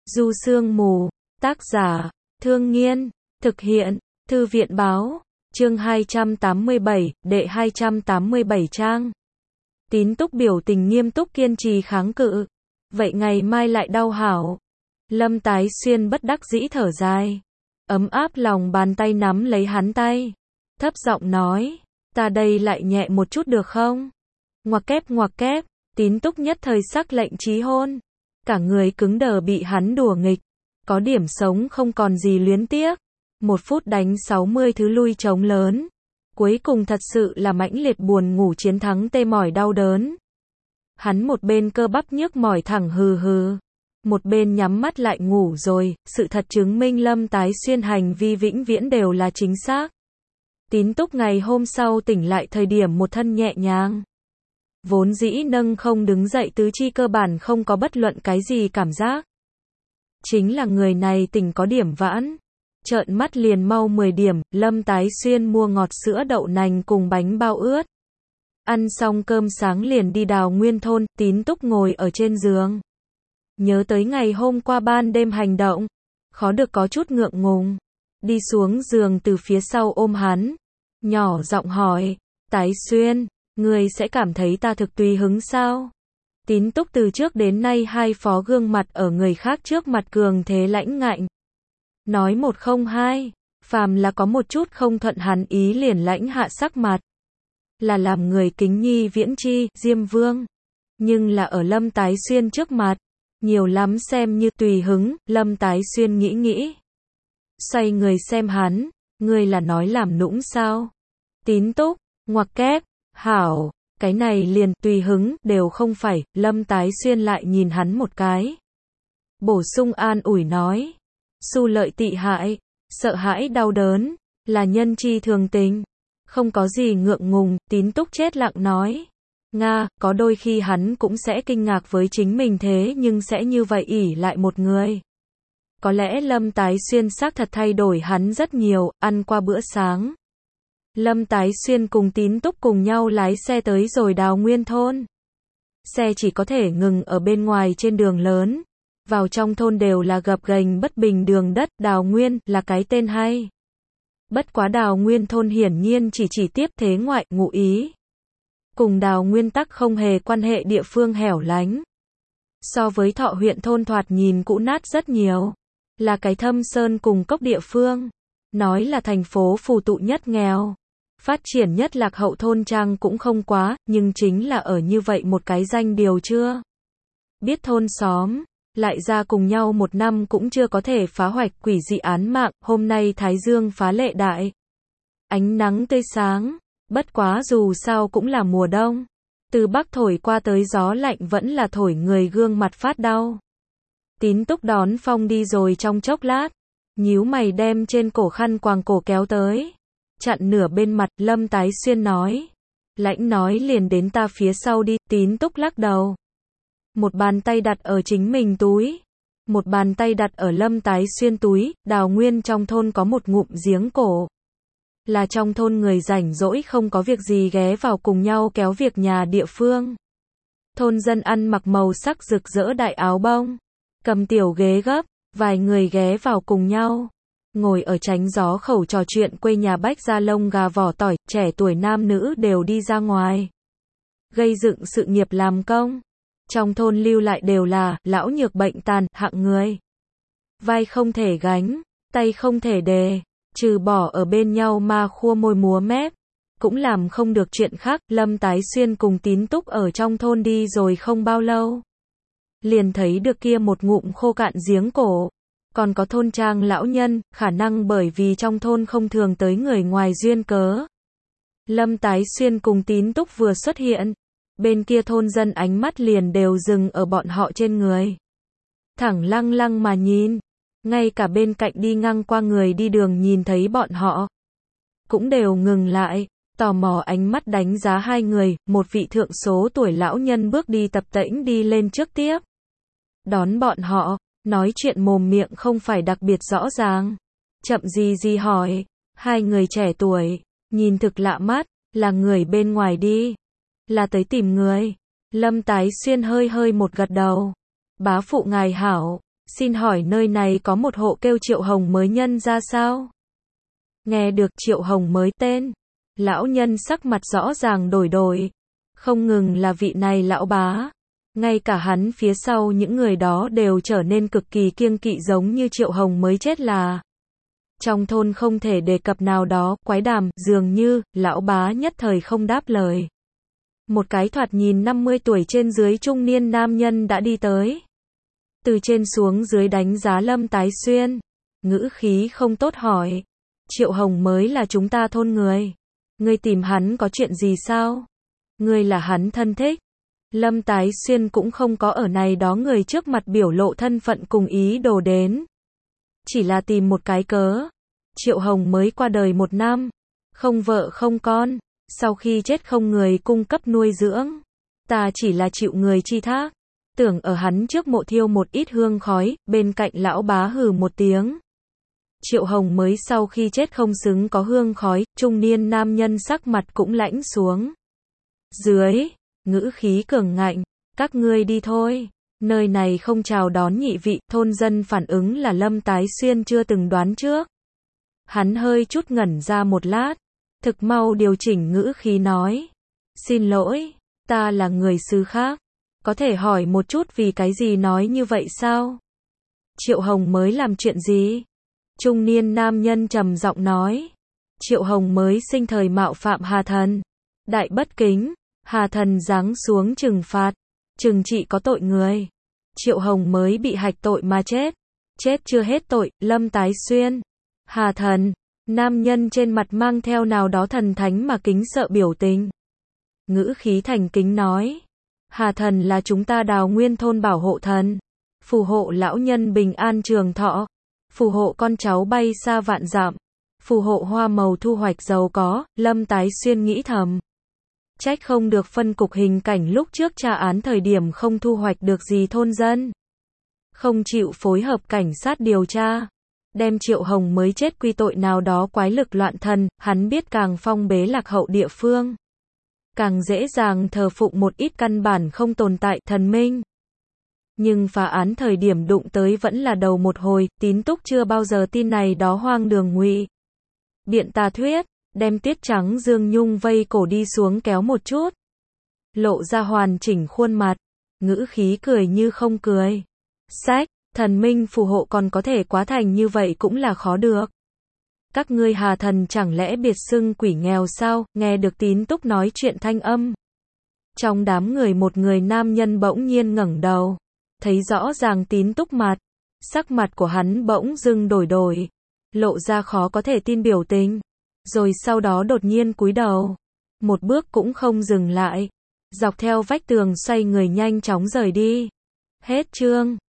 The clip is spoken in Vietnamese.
Du Sương Mù, tác giả, Thương Nghiên, thực hiện, Thư viện báo, chương 287, đệ 287 trang. Tín Túc biểu tình nghiêm túc kiên trì kháng cự. Vậy ngày mai lại đau hảo. Lâm Tái Xuyên bất đắc dĩ thở dài. Ấm áp lòng bàn tay nắm lấy hắn tay. Thấp giọng nói, ta đây lại nhẹ một chút được không? Ngoặc kép, Tín Túc nhất thời sắc lệnh chí hôn. Cả người cứng đờ bị hắn đùa nghịch. Có điểm sống không còn gì luyến tiếc. 1 phút đánh 60 thứ lui trống lớn. Cuối cùng thật sự là mãnh liệt buồn ngủ chiến thắng tê mỏi đau đớn. Hắn một bên cơ bắp nhức mỏi thẳng hừ hừ. Một bên nhắm mắt lại ngủ rồi, sự thật chứng minh Lâm Tái Xuyên hành vi vĩnh viễn đều là chính xác. Tín Túc ngày hôm sau tỉnh lại thời điểm một thân nhẹ nhàng. Vốn dĩ nâng không đứng dậy tứ chi cơ bản không có bất luận cái gì cảm giác. Chính là người này tỉnh có điểm vãn. Trợn mắt liền mau 10 điểm, Lâm Tái Xuyên mua ngọt sữa đậu nành cùng bánh bao ướt. Ăn xong cơm sáng liền đi Đào Nguyên thôn, Tín Túc ngồi ở trên giường. Nhớ tới ngày hôm qua ban đêm hành động, khó được có chút ngượng ngùng. Đi xuống giường từ phía sau ôm hắn, nhỏ giọng hỏi, Tái Xuyên, ngươi sẽ cảm thấy ta thực tùy hứng sao? Tín Túc từ trước đến nay hai phó gương mặt ở người khác trước mặt cường thế lãnh ngạnh. Nói 102, phàm là có một chút không thuận hắn ý liền lãnh hạ sắc mặt. Là làm người kính nhi viễn chi, Diêm Vương. Nhưng là ở Lâm Tái Xuyên trước mặt, nhiều lắm xem như tùy hứng, Lâm Tái Xuyên nghĩ. Xoay người xem hắn, ngươi là nói làm nũng sao? Tín Túc, ngoặc kép, hảo, cái này liền tùy hứng, đều không phải, Lâm Tái Xuyên lại nhìn hắn một cái. Bổ sung an ủi nói, xu lợi tị hại, sợ hãi đau đớn, là nhân chi thường tình. Không có gì ngượng ngùng, Tín Túc chết lặng nói. Nga, có đôi khi hắn cũng sẽ kinh ngạc với chính mình thế nhưng sẽ như vậy ỷ lại một người. Có lẽ Lâm Tái Xuyên xác thật thay đổi hắn rất nhiều, ăn qua bữa sáng. Lâm Tái Xuyên cùng Tín Túc cùng nhau lái xe tới rồi Đào Nguyên thôn. Xe chỉ có thể ngừng ở bên ngoài trên đường lớn. Vào trong thôn đều là gập ghềnh bất bình đường đất, Đào Nguyên là cái tên hay. Bất quá Đào Nguyên thôn hiển nhiên chỉ tiếp thế ngoại ngụ ý. Cùng Đào Nguyên tắc không hề quan hệ địa phương hẻo lánh. So với Thọ huyện thôn thoạt nhìn cũ nát rất nhiều. Là cái thâm sơn cùng cốc địa phương. Nói là thành phố phù tụ nhất nghèo. Phát triển nhất lạc hậu thôn trang cũng không quá, nhưng chính là ở như vậy một cái danh điều chưa. Biết thôn xóm, lại ra cùng nhau 1 năm cũng chưa có thể phá hoạch quỷ dị án mạng, hôm nay Thái Dương phá lệ đại. Ánh nắng tươi sáng, bất quá dù sao cũng là mùa đông. Từ Bắc thổi qua tới gió lạnh vẫn là thổi người gương mặt phát đau. Tín Túc đón phong đi rồi trong chốc lát, nhíu mày đem trên cổ khăn quàng cổ kéo tới. Chặn nửa bên mặt, Lâm Tái Xuyên nói. Lãnh nói liền đến ta phía sau đi, Tín Túc lắc đầu. Một bàn tay đặt ở chính mình túi. Một bàn tay đặt ở Lâm Tái Xuyên túi, Đào Nguyên trong thôn có một ngụm giếng cổ. Là trong thôn người rảnh rỗi không có việc gì ghé vào cùng nhau kéo việc nhà địa phương. Thôn dân ăn mặc màu sắc rực rỡ đại áo bông. Cầm tiểu ghế gấp, vài người ghé vào cùng nhau. Ngồi ở tránh gió khẩu trò chuyện quê nhà bách ra lông gà vỏ tỏi, trẻ tuổi nam nữ đều đi ra ngoài. Gây dựng sự nghiệp làm công. Trong thôn lưu lại đều là lão nhược bệnh tàn hạng người. Vai không thể gánh, tay không thể đè, trừ bỏ ở bên nhau mà khua môi múa mép. Cũng làm không được chuyện khác, Lâm Tái Xuyên cùng Tín Túc ở trong thôn đi rồi không bao lâu. Liền thấy được kia một ngụm khô cạn giếng cổ. Còn có thôn trang lão nhân, khả năng bởi vì trong thôn không thường tới người ngoài duyên cớ. Lâm Tái Xuyên cùng Tín Túc vừa xuất hiện. Bên kia thôn dân ánh mắt liền đều dừng ở bọn họ trên người. Thẳng lăng lăng mà nhìn. Ngay cả bên cạnh đi ngang qua người đi đường nhìn thấy bọn họ. Cũng đều ngừng lại, tò mò ánh mắt đánh giá hai người, một vị thượng số tuổi lão nhân bước đi tập tễnh đi lên trước tiếp. Đón bọn họ, nói chuyện mồm miệng không phải đặc biệt rõ ràng. Chậm gì hỏi, hai người trẻ tuổi, nhìn thực lạ mắt, là người bên ngoài đi. Là tới tìm người. Lâm Tái Xuyên hơi một gật đầu. Bá phụ ngài hảo, xin hỏi nơi này có một hộ kêu Triệu Hồng mới nhân ra sao? Nghe được Triệu Hồng mới tên, lão nhân sắc mặt rõ ràng đổi đổi. Không ngừng là vị này lão bá, ngay cả hắn phía sau những người đó đều trở nên cực kỳ kiêng kỵ giống như Triệu Hồng mới chết là. Trong thôn không thể đề cập nào đó, quái đàm, dường như, lão bá nhất thời không đáp lời. Một cái thoạt nhìn 50 tuổi trên dưới trung niên nam nhân đã đi tới. Từ trên xuống dưới đánh giá Lâm Tái Xuyên. Ngữ khí không tốt hỏi. Triệu Hồng mới là chúng ta thôn người. Ngươi tìm hắn có chuyện gì sao? Ngươi là hắn thân thích. Lâm Tái Xuyên cũng không có ở này đó người trước mặt biểu lộ thân phận cùng ý đồ đến. Chỉ là tìm một cái cớ. Triệu Hồng mới qua đời 1 năm. Không vợ không con. Sau khi chết không người cung cấp nuôi dưỡng. Ta chỉ là chịu người chi thác. Tưởng ở hắn trước mộ thiêu một ít hương khói, bên cạnh lão bá hừ một tiếng. Triệu Hồng mới sau khi chết không xứng có hương khói, trung niên nam nhân sắc mặt cũng lãnh xuống. Dưới, ngữ khí cường ngạnh, các ngươi đi thôi. Nơi này không chào đón nhị vị, thôn dân phản ứng là Lâm Tái Xuyên chưa từng đoán trước. Hắn hơi chút ngẩn ra một lát, thực mau điều chỉnh ngữ khí nói. Xin lỗi, ta là người xứ khác. Có thể hỏi một chút vì cái gì nói như vậy sao? Triệu Hồng mới làm chuyện gì? Trung niên nam nhân trầm giọng nói. Triệu Hồng mới sinh thời mạo phạm Hà Thần. Đại bất kính, Hà Thần giáng xuống trừng phạt, trừng trị có tội người. Triệu Hồng mới bị hạch tội mà chết. Chết chưa hết tội, Lâm Tái Xuyên. Hà Thần, nam nhân trên mặt mang theo nào đó thần thánh mà kính sợ biểu tình. Ngữ khí thành kính nói. Hà Thần là chúng ta Đào Nguyên thôn bảo hộ thần. Phù hộ lão nhân bình an trường thọ. Phù hộ con cháu bay xa vạn dặm. Phù hộ hoa màu thu hoạch giàu có, Lâm Tái Xuyên nghĩ thầm. Trách không được phân cục hình cảnh lúc trước tra án thời điểm không thu hoạch được gì thôn dân. Không chịu phối hợp cảnh sát điều tra. Đem Triệu Hồng mới chết quy tội nào đó quái lực loạn thần, hắn biết càng phong bế lạc hậu địa phương. Càng dễ dàng thờ phụng một ít căn bản không tồn tại thần minh. Nhưng phá án thời điểm đụng tới vẫn là đầu một hồi, Tín Túc chưa bao giờ tin này đó hoang đường ngụy biện tà thuyết, đem Tiết Trắng Dương Nhung vây cổ đi xuống kéo một chút. Lộ ra hoàn chỉnh khuôn mặt, ngữ khí cười như không cười. Sách, thần minh phù hộ còn có thể quá thành như vậy cũng là khó được. Các ngươi Hà Thần chẳng lẽ biệt xưng quỷ nghèo sao? Nghe được Tín Túc nói chuyện thanh âm. Trong đám người một người nam nhân bỗng nhiên ngẩng đầu. Thấy rõ ràng Tín Túc mặt. Sắc mặt của hắn bỗng dưng đổi. Lộ ra khó có thể tin biểu tình. Rồi sau đó đột nhiên cúi đầu. Một bước cũng không dừng lại. Dọc theo vách tường xoay người nhanh chóng rời đi. Hết chương.